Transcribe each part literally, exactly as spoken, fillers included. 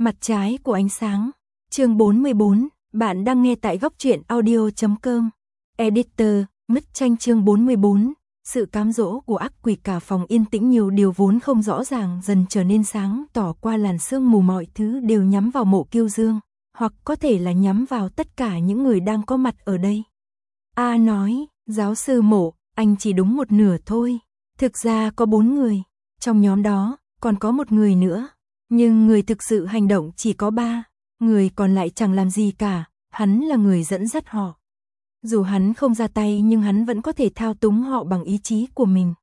Mặt trái của ánh sáng. Chương bốn mươi bốn, bạn đang nghe tại góc truyện audio chấm com. Editor, Mứt Tranh chương bốn mươi bốn. Sự cám dỗ của ác quỷ, cả phòng yên tĩnh, nhiều điều vốn không rõ ràng dần trở nên sáng tỏ qua làn sương mù, mọi thứ đều nhắm vào Mộ Kiêu Dương, hoặc có thể là nhắm vào tất cả những người đang có mặt ở đây. A nói, giáo sư Mộ, anh chỉ đúng một nửa thôi. Thực ra có bốn người, trong nhóm đó còn có một người nữa, nhưng người thực sự hành động chỉ có ba, người còn lại chẳng làm gì cả, hắn là người dẫn dắt họ. Dù hắn không ra tay nhưng hắn vẫn có thể thao túng họ bằng ý chí của mình.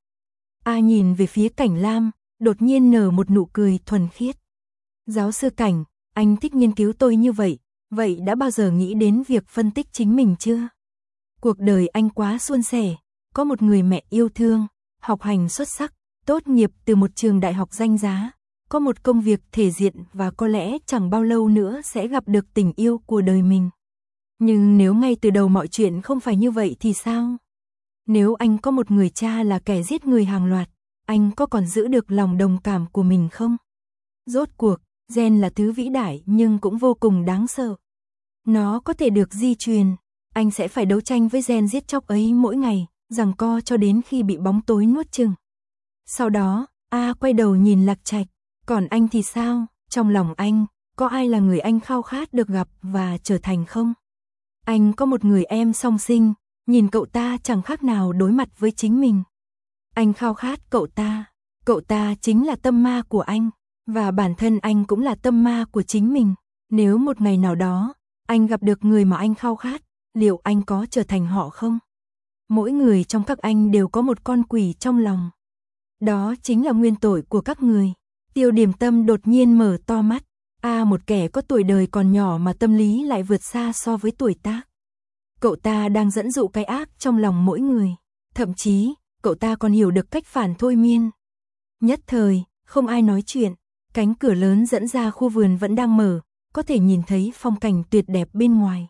A nhìn về phía Cảnh Lam, đột nhiên nở một nụ cười thuần khiết. Giáo sư Cảnh, anh thích nghiên cứu tôi như vậy, vậy đã bao giờ nghĩ đến việc phân tích chính mình chưa? Cuộc đời anh quá suôn sẻ, có một người mẹ yêu thương, học hành xuất sắc, tốt nghiệp từ một trường đại học danh giá, có một công việc thể diện và có lẽ chẳng bao lâu nữa sẽ gặp được tình yêu của đời mình. Nhưng nếu ngay từ đầu mọi chuyện không phải như vậy thì sao? Nếu anh có một người cha là kẻ giết người hàng loạt, anh có còn giữ được lòng đồng cảm của mình không? Rốt cuộc, gen là thứ vĩ đại nhưng cũng vô cùng đáng sợ. Nó có thể được di truyền, anh sẽ phải đấu tranh với gen giết chóc ấy mỗi ngày, giằng co cho đến khi bị bóng tối nuốt chửng. Sau đó, A quay đầu nhìn Lạc Trạch, còn anh thì sao? Trong lòng anh, có ai là người anh khao khát được gặp và trở thành không? Anh có một người em song sinh, nhìn cậu ta chẳng khác nào đối mặt với chính mình. Anh khao khát cậu ta, cậu ta chính là tâm ma của anh, và bản thân anh cũng là tâm ma của chính mình. Nếu một ngày nào đó, anh gặp được người mà anh khao khát, liệu anh có trở thành họ không? Mỗi người trong các anh đều có một con quỷ trong lòng. Đó chính là nguyên tội của các người. Tiêu Điềm Tâm đột nhiên mở to mắt. A, một kẻ có tuổi đời còn nhỏ mà tâm lý lại vượt xa so với tuổi tác. Cậu ta đang dẫn dụ cái ác trong lòng mỗi người. Thậm chí, cậu ta còn hiểu được cách phản thôi miên. Nhất thời, không ai nói chuyện. Cánh cửa lớn dẫn ra khu vườn vẫn đang mở, có thể nhìn thấy phong cảnh tuyệt đẹp bên ngoài.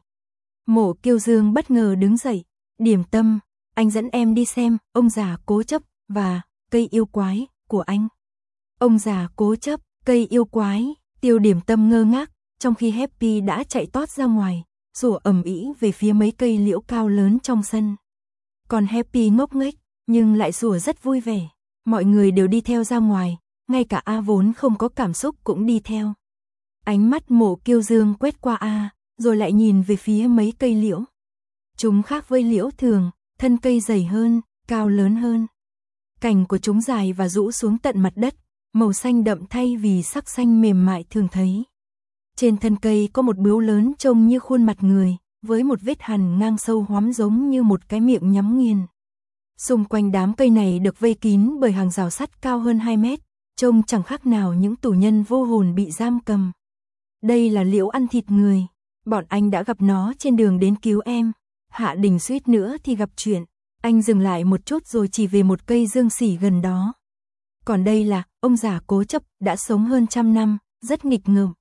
Mộ Kiêu Dương bất ngờ đứng dậy. Điềm Tâm, anh dẫn em đi xem ông già cố chấp và cây yêu quái của anh. Ông già cố chấp, cây yêu quái. Tiêu Điềm Tâm ngơ ngác, trong khi Happy đã chạy tót ra ngoài, sủa ầm ĩ về phía mấy cây liễu cao lớn trong sân. Còn Happy ngốc nghếch, nhưng lại sủa rất vui vẻ. Mọi người đều đi theo ra ngoài, ngay cả A vốn không có cảm xúc cũng đi theo. Ánh mắt Mộ Kiêu Dương quét qua A, rồi lại nhìn về phía mấy cây liễu. Chúng khác với liễu thường, thân cây dày hơn, cao lớn hơn. Cành của chúng dài và rũ xuống tận mặt đất, màu xanh đậm thay vì sắc xanh mềm mại thường thấy. Trên thân cây có một bướu lớn trông như khuôn mặt người, với một vết hằn ngang sâu hoắm giống như một cái miệng nhắm nghiền. Xung quanh đám cây này được vây kín bởi hàng rào sắt cao hơn hai mét, trông chẳng khác nào những tù nhân vô hồn bị giam cầm. Đây là liễu ăn thịt người, bọn anh đã gặp nó trên đường đến cứu em. Hạ Đình suýt nữa thì gặp chuyện. Anh dừng lại một chút rồi chỉ về một cây dương xỉ gần đó. Còn đây là ông già cố chấp, đã sống hơn trăm năm, rất nghịch ngợm.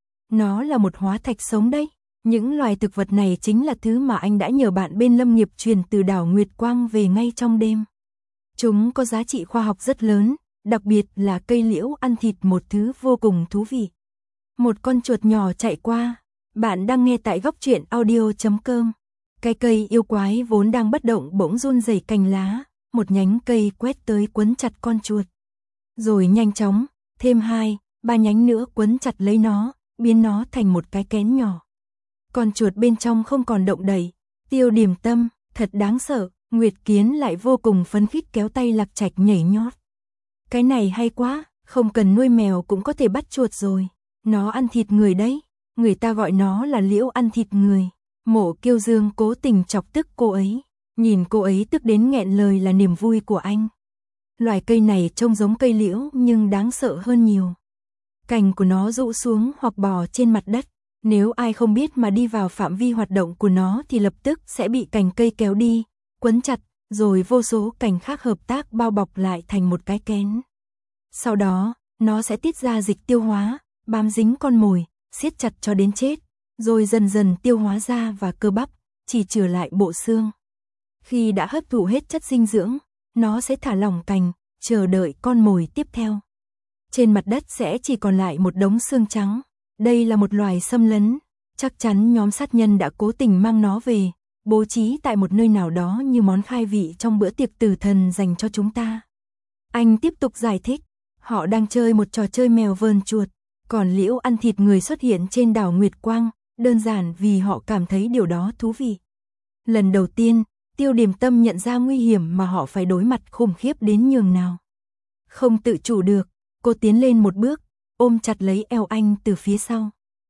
Nó là một hóa thạch sống đấy. Những loài thực vật này chính là thứ mà anh đã nhờ bạn bên lâm nghiệp truyền từ đảo Nguyệt Quang về ngay trong đêm. Chúng có giá trị khoa học rất lớn, đặc biệt là cây liễu ăn thịt, một thứ vô cùng thú vị. Một con chuột nhỏ chạy qua. Bạn đang nghe tại góc truyện audio chấm com. Cái cây yêu quái vốn đang bất động bỗng run rẩy cành lá, một nhánh cây quét tới quấn chặt con chuột. Rồi nhanh chóng, thêm hai, ba nhánh nữa quấn chặt lấy nó, biến nó thành một cái kén nhỏ. Con chuột bên trong không còn động đậy. Tiêu Điềm Tâm, thật đáng sợ. Nguyệt Kiến lại vô cùng phấn khích kéo tay Lạc Trạch nhảy nhót. Cái này hay quá, không cần nuôi mèo cũng có thể bắt chuột rồi. Nó ăn thịt người đấy, người ta gọi nó là liễu ăn thịt người. Mộ Kiêu Dương cố tình chọc tức cô ấy. Nhìn cô ấy tức đến nghẹn lời là niềm vui của anh. Loài cây này trông giống cây liễu nhưng đáng sợ hơn nhiều. Cành của nó rũ xuống hoặc bò trên mặt đất. Nếu ai không biết mà đi vào phạm vi hoạt động của nó thì lập tức sẽ bị cành cây kéo đi, quấn chặt, rồi vô số cành khác hợp tác bao bọc lại thành một cái kén. Sau đó, nó sẽ tiết ra dịch tiêu hóa, bám dính con mồi, siết chặt cho đến chết, rồi dần dần tiêu hóa da và cơ bắp, chỉ trừ lại bộ xương. Khi đã hấp thụ hết chất dinh dưỡng, nó sẽ thả lỏng cành, chờ đợi con mồi tiếp theo. Trên mặt đất sẽ chỉ còn lại một đống xương trắng. Đây là một loài xâm lấn, chắc chắn nhóm sát nhân đã cố tình mang nó về, bố trí tại một nơi nào đó như món khai vị trong bữa tiệc tử thần dành cho chúng ta. Anh tiếp tục giải thích, họ đang chơi một trò chơi mèo vờn chuột, còn liễu ăn thịt người xuất hiện trên đảo Nguyệt Quang, đơn giản vì họ cảm thấy điều đó thú vị. Lần đầu tiên, Tiêu Điềm Tâm nhận ra nguy hiểm mà họ phải đối mặt khủng khiếp đến nhường nào. Không tự chủ được, cô tiến lên một bước, ôm chặt lấy eo anh từ phía sau.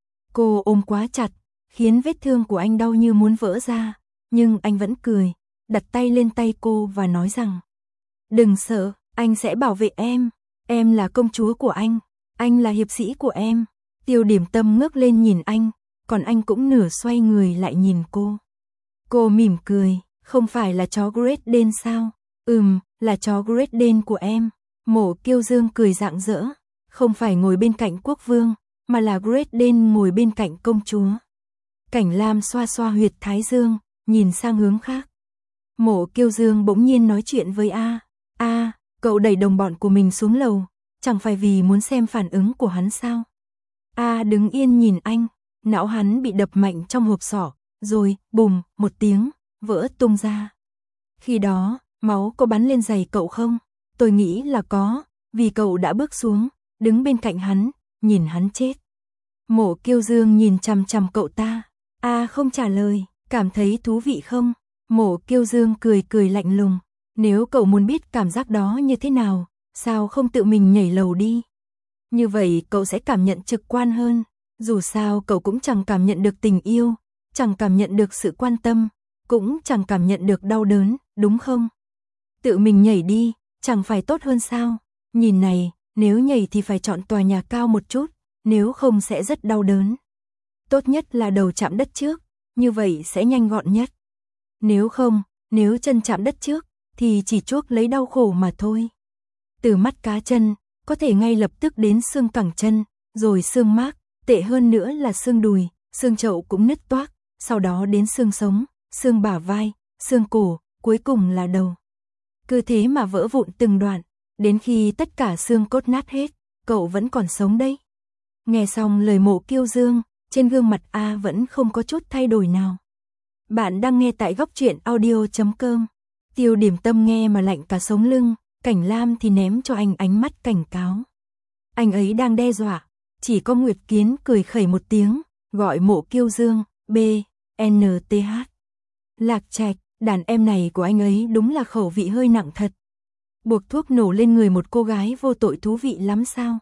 Cô ôm quá chặt, khiến vết thương của anh đau như muốn vỡ ra, nhưng anh vẫn cười, đặt tay lên tay cô và nói rằng: "Đừng sợ, anh sẽ bảo vệ em, em là công chúa của anh, anh là hiệp sĩ của em." Tiêu Điềm Tâm ngước lên nhìn anh, còn anh cũng nửa xoay người lại nhìn cô. Cô mỉm cười, "Không phải là chó Great Dane sao?" "Ừm, là chó Great Dane của em." Mộ Kiêu Dương cười rạng rỡ, "Không phải ngồi bên cạnh quốc vương, mà là Great Dane ngồi bên cạnh công chúa." Cảnh Lam xoa xoa huyệt thái dương, nhìn sang hướng khác. Mộ Kiêu Dương bỗng nhiên nói chuyện với A. "A, cậu đẩy đồng bọn của mình xuống lầu, chẳng phải vì muốn xem phản ứng của hắn sao?" A đứng yên nhìn anh, não hắn bị đập mạnh trong hộp sọ, rồi bùm một tiếng, vỡ tung ra. "Khi đó, máu có bắn lên giày cậu không?" "Tôi nghĩ là có, vì cậu đã bước xuống, đứng bên cạnh hắn, nhìn hắn chết." Mộ Kiêu Dương nhìn chằm chằm cậu ta. A không trả lời, "Cảm thấy thú vị không?" Mộ Kiêu Dương cười cười lạnh lùng, "Nếu cậu muốn biết cảm giác đó như thế nào, sao không tự mình nhảy lầu đi? Như vậy cậu sẽ cảm nhận trực quan hơn, dù sao cậu cũng chẳng cảm nhận được tình yêu, chẳng cảm nhận được sự quan tâm, cũng chẳng cảm nhận được đau đớn, đúng không? Tự mình nhảy đi, chẳng phải tốt hơn sao? Nhìn này, nếu nhảy thì phải chọn tòa nhà cao một chút, nếu không sẽ rất đau đớn. Tốt nhất là đầu chạm đất trước, như vậy sẽ nhanh gọn nhất. Nếu không, nếu chân chạm đất trước, thì chỉ chuốc lấy đau khổ mà thôi. Từ mắt cá chân, có thể ngay lập tức đến xương cẳng chân, rồi xương mác, tệ hơn nữa là xương đùi, xương chậu cũng nứt toác, sau đó đến xương sống, xương bả vai, xương cổ, cuối cùng là đầu. Cứ thế mà vỡ vụn từng đoạn, đến khi tất cả xương cốt nát hết, cậu vẫn còn sống đấy." Nghe xong lời Mộ Kiêu Dương, trên gương mặt A vẫn không có chút thay đổi nào. Bạn đang nghe tại góc truyện audio chấm com. Tiêu Điềm Tâm nghe mà lạnh cả sống lưng, Cảnh Lam thì ném cho anh ánh mắt cảnh cáo. Anh ấy đang đe dọa, chỉ có Nguyệt Kiến cười khẩy một tiếng, gọi Mộ Kiêu Dương, B, N T H. Lạc Trạch, đàn em này của anh ấy đúng là khẩu vị hơi nặng thật. Buộc thuốc nổ lên người một cô gái vô tội thú vị lắm sao?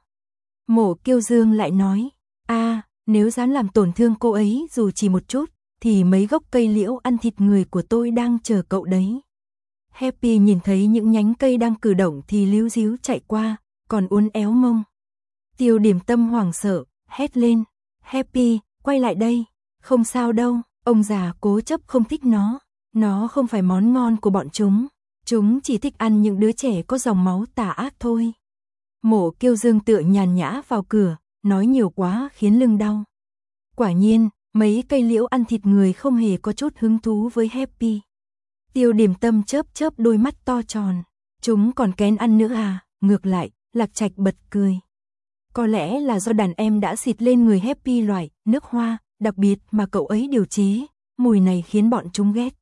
Mộ Kiêu Dương lại nói, a nếu dám làm tổn thương cô ấy dù chỉ một chút, thì mấy gốc cây liễu ăn thịt người của tôi đang chờ cậu đấy. Happy nhìn thấy những nhánh cây đang cử động thì líu díu chạy qua, còn uốn éo mông. Tiêu Điềm Tâm hoảng sợ, hét lên, Happy, quay lại đây, không sao đâu, ông già cố chấp không thích nó, nó không phải món ngon của bọn chúng, chúng chỉ thích ăn những đứa trẻ có dòng máu tà ác thôi. Mộ Kiêu Dương tựa nhàn nhã vào cửa, nói nhiều quá khiến lưng đau. Quả nhiên, mấy cây liễu ăn thịt người không hề có chút hứng thú với Happy. Tiêu Điềm Tâm chớp chớp đôi mắt to tròn, chúng còn kén ăn nữa à? Ngược lại, Lạc Trạch bật cười. Có lẽ là do đàn em đã xịt lên người Happy loại nước hoa đặc biệt mà cậu ấy điều chế, mùi này khiến bọn chúng ghét.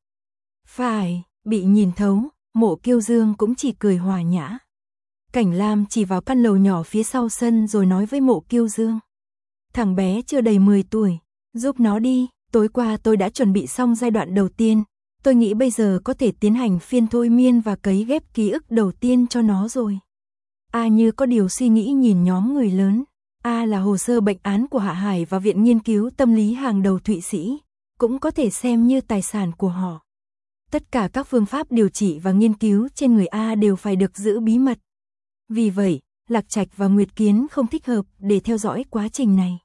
Phải, bị nhìn thấu, Mộ Kiêu Dương cũng chỉ cười hòa nhã. Cảnh Lam chỉ vào căn lầu nhỏ phía sau sân rồi nói với Mộ Kiêu Dương. Thằng bé chưa đầy mười tuổi, giúp nó đi, tối qua tôi đã chuẩn bị xong giai đoạn đầu tiên, tôi nghĩ bây giờ có thể tiến hành phiên thôi miên và cấy ghép ký ức đầu tiên cho nó rồi. A như có điều suy nghĩ nhìn nhóm người lớn. A là hồ sơ bệnh án của Hạ Hải và Viện Nghiên cứu Tâm lý hàng đầu Thụy Sĩ, cũng có thể xem như tài sản của họ. Tất cả các phương pháp điều trị và nghiên cứu trên người A đều phải được giữ bí mật. Vì vậy, Lạc Trạch và Nguyệt Kiến không thích hợp để theo dõi quá trình này.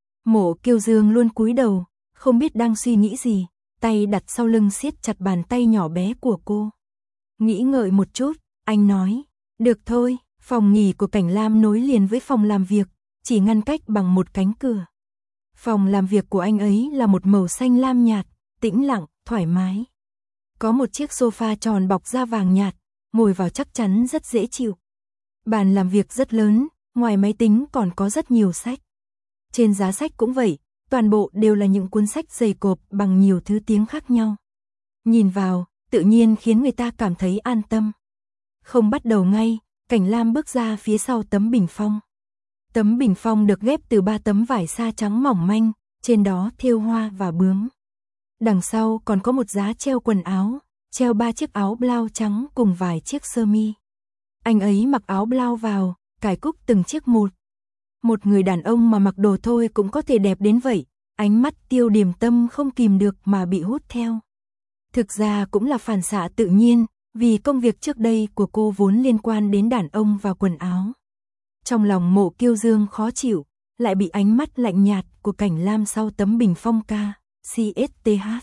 Mộ Kiêu Dương luôn cúi đầu, không biết đang suy nghĩ gì, tay đặt sau lưng siết chặt bàn tay nhỏ bé của cô. Nghĩ ngợi một chút, anh nói, được thôi, phòng nghỉ của Cảnh Lam nối liền với phòng làm việc, chỉ ngăn cách bằng một cánh cửa. Phòng làm việc của anh ấy là một màu xanh lam nhạt, tĩnh lặng, thoải mái. Có một chiếc sofa tròn bọc da vàng nhạt, ngồi vào chắc chắn rất dễ chịu. Bàn làm việc rất lớn, ngoài máy tính còn có rất nhiều sách. trên giá sách cũng vậy, toàn bộ đều là những cuốn sách dày cộp bằng nhiều thứ tiếng khác nhau. Nhìn vào, tự nhiên khiến người ta cảm thấy an tâm. Không bắt đầu ngay, Cảnh Lam bước ra phía sau tấm bình phong. Tấm bình phong được ghép từ ba tấm vải sa trắng mỏng manh, trên đó thêu hoa và bướm. Đằng sau còn có một giá treo quần áo, treo ba chiếc áo blau trắng cùng vài chiếc sơ mi. Anh ấy mặc áo blau vào, cài cúc từng chiếc một. Một người đàn ông mà mặc đồ thôi cũng có thể đẹp đến vậy, ánh mắt Tiêu Điềm Tâm không kìm được mà bị hút theo. Thực ra cũng là phản xạ tự nhiên, vì công việc trước đây của cô vốn liên quan đến đàn ông và quần áo. Trong lòng Mộ Kiêu Dương khó chịu, lại bị ánh mắt lạnh nhạt của Cảnh Lam sau tấm bình phong ca, xê ét tê hát.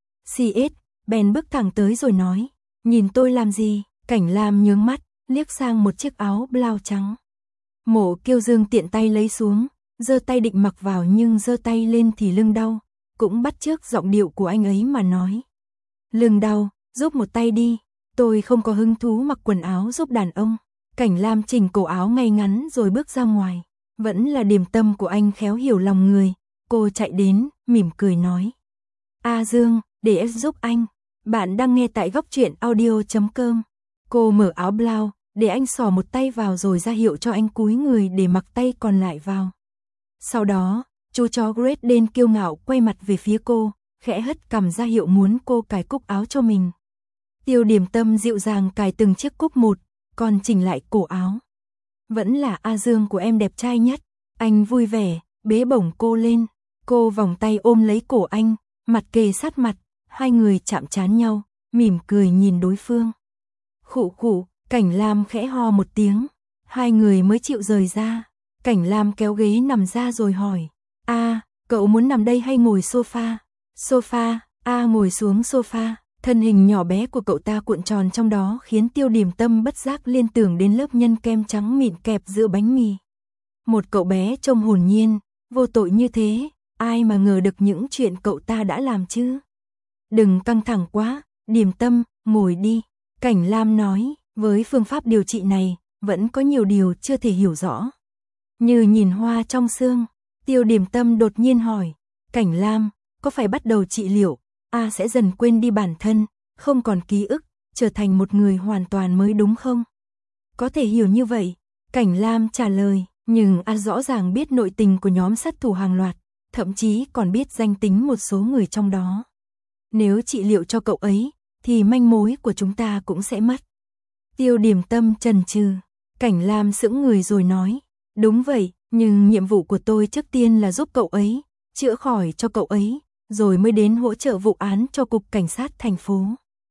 xê ét, bèn bước thẳng tới rồi nói, nhìn tôi làm gì? Cảnh Lam nhướng mắt, liếc sang một chiếc áo blau trắng. Mộ Kiêu Dương tiện tay lấy xuống, giơ tay định mặc vào nhưng giơ tay lên thì lưng đau, cũng bắt chước giọng điệu của anh ấy mà nói. Lưng đau, giúp một tay đi, tôi không có hứng thú mặc quần áo giúp đàn ông. Cảnh Lam chỉnh cổ áo ngay ngắn rồi bước ra ngoài. Vẫn là Điềm Tâm của anh khéo hiểu lòng người. Cô chạy đến, mỉm cười nói. A Dương, để em giúp anh. Bạn đang nghe tại góc truyện audio chấm com. Cô mở áo blau, để anh xỏ một tay vào rồi ra hiệu cho anh cúi người để mặc tay còn lại vào. Sau đó, chú chó Great Dane kiêu ngạo quay mặt về phía cô, khẽ hất cằm ra hiệu muốn cô cài cúc áo cho mình. Tiêu Điềm Tâm dịu dàng cài từng chiếc cúc một, còn chỉnh lại cổ áo. Vẫn là A Dương của em đẹp trai nhất. Anh vui vẻ, bế bổng cô lên. Cô vòng tay ôm lấy cổ anh, mặt kề sát mặt, hai người chạm trán nhau, mỉm cười nhìn đối phương. Khụ khụ, Cảnh Lam khẽ ho một tiếng, hai người mới chịu rời ra. Cảnh Lam kéo ghế nằm ra rồi hỏi, A, cậu muốn nằm đây hay ngồi sofa? Sofa, A ngồi xuống sofa. Thân hình nhỏ bé của cậu ta cuộn tròn trong đó khiến Tiêu Điềm Tâm bất giác liên tưởng đến lớp nhân kem trắng mịn kẹp giữa bánh mì. Một cậu bé trông hồn nhiên, vô tội như thế, ai mà ngờ được những chuyện cậu ta đã làm chứ. Đừng căng thẳng quá, Điềm Tâm, ngồi đi. Cảnh Lam nói, với phương pháp điều trị này, vẫn có nhiều điều chưa thể hiểu rõ. Như nhìn hoa trong sương, Tiêu Điềm Tâm đột nhiên hỏi, Cảnh Lam, có phải bắt đầu trị liệu? A sẽ dần quên đi bản thân, không còn ký ức, trở thành một người hoàn toàn mới đúng không? Có thể hiểu như vậy, Cảnh Lam trả lời, nhưng A rõ ràng biết nội tình của nhóm sát thủ hàng loạt, thậm chí còn biết danh tính một số người trong đó. Nếu trị liệu cho cậu ấy, thì manh mối của chúng ta cũng sẽ mất. Tiêu Điềm Tâm chần chừ, Cảnh Lam sững người rồi nói, đúng vậy, nhưng nhiệm vụ của tôi trước tiên là giúp cậu ấy, chữa khỏi cho cậu ấy, rồi mới đến hỗ trợ vụ án cho cục cảnh sát thành phố.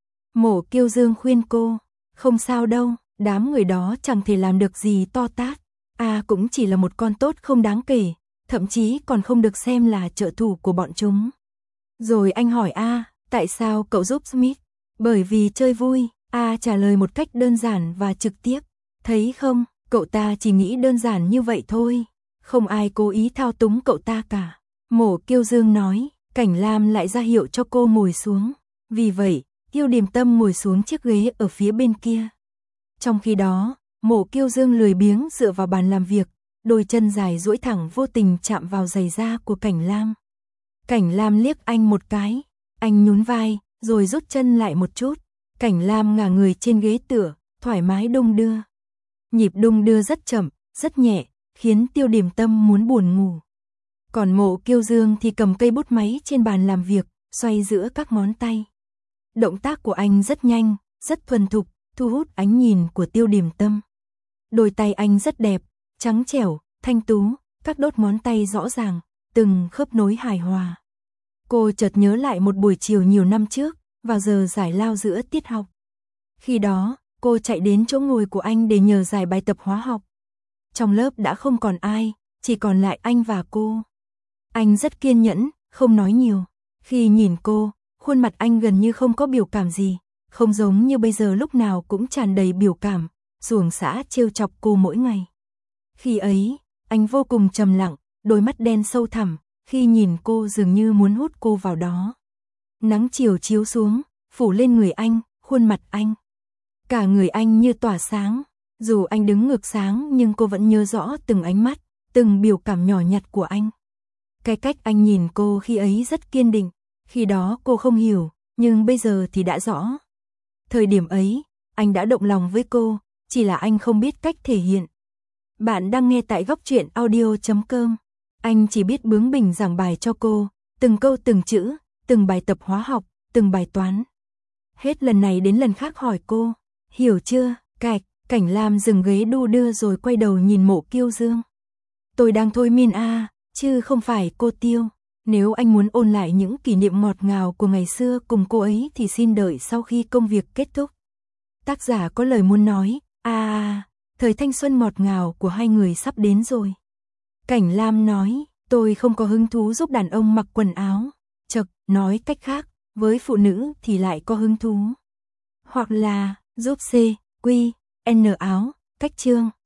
Mộ Kiêu Dương khuyên cô, không sao đâu, đám người đó chẳng thể làm được gì to tát. A cũng chỉ là một con tốt không đáng kể, thậm chí còn không được xem là trợ thủ của bọn chúng. Rồi anh hỏi A, tại sao cậu giúp Smith? Bởi vì chơi vui, A trả lời một cách đơn giản và trực tiếp. Thấy không, cậu ta chỉ nghĩ đơn giản như vậy thôi, không ai cố ý thao túng cậu ta cả. Mộ Kiêu Dương nói. Cảnh Lam lại ra hiệu cho cô ngồi xuống. Vì vậy, Tiêu Điềm Tâm ngồi xuống chiếc ghế ở phía bên kia. Trong khi đó, Mộ Kiêu Dương lười biếng dựa vào bàn làm việc, đôi chân dài duỗi thẳng vô tình chạm vào giày da của Cảnh Lam. Cảnh Lam liếc anh một cái, anh nhún vai, rồi rút chân lại một chút. Cảnh Lam ngả người trên ghế tựa, thoải mái đung đưa. Nhịp đung đưa rất chậm, rất nhẹ, khiến Tiêu Điềm Tâm muốn buồn ngủ. Còn Mộ Kiêu Dương thì cầm cây bút máy trên bàn làm việc, xoay giữa các ngón tay. Động tác của anh rất nhanh, rất thuần thục, thu hút ánh nhìn của Tiêu Điềm Tâm. Đôi tay anh rất đẹp, trắng trẻo, thanh tú, các đốt ngón tay rõ ràng, từng khớp nối hài hòa. Cô chợt nhớ lại một buổi chiều nhiều năm trước, vào giờ giải lao giữa tiết học. Khi đó, cô chạy đến chỗ ngồi của anh để nhờ giải bài tập hóa học. Trong lớp đã không còn ai, chỉ còn lại anh và cô. Anh rất kiên nhẫn, không nói nhiều. Khi nhìn cô, khuôn mặt anh gần như không có biểu cảm gì, không giống như bây giờ lúc nào cũng tràn đầy biểu cảm, xuồng xã trêu chọc cô mỗi ngày. Khi ấy, anh vô cùng trầm lặng, đôi mắt đen sâu thẳm, khi nhìn cô dường như muốn hút cô vào đó. Nắng chiều chiếu xuống, phủ lên người anh, khuôn mặt anh. Cả người anh như tỏa sáng, dù anh đứng ngược sáng nhưng cô vẫn nhớ rõ từng ánh mắt, từng biểu cảm nhỏ nhặt của anh. Cái cách anh nhìn cô khi ấy rất kiên định, khi đó cô không hiểu, nhưng bây giờ thì đã rõ. Thời điểm ấy, anh đã động lòng với cô, chỉ là anh không biết cách thể hiện. Bạn đang nghe tại góc truyện audio chấm com. Anh chỉ biết bướng bỉnh giảng bài cho cô, từng câu từng chữ, từng bài tập hóa học, từng bài toán. Hết lần này đến lần khác hỏi cô, hiểu chưa, cạch, Cảnh Lam dừng ghế đu đưa rồi quay đầu nhìn Mộ Kiêu Dương. Tôi đang thôi miên a, chứ không phải cô Tiêu. Nếu anh muốn ôn lại những kỷ niệm ngọt ngào của ngày xưa cùng cô ấy thì xin đợi sau khi công việc kết thúc. Tác giả có lời muốn nói, a à, thời thanh xuân ngọt ngào của hai người sắp đến rồi. Cảnh Lam nói, tôi không có hứng thú giúp đàn ông mặc quần áo. Chật, nói cách khác, với phụ nữ thì lại có hứng thú. Hoặc là, giúp C, Q, N áo, cách chương.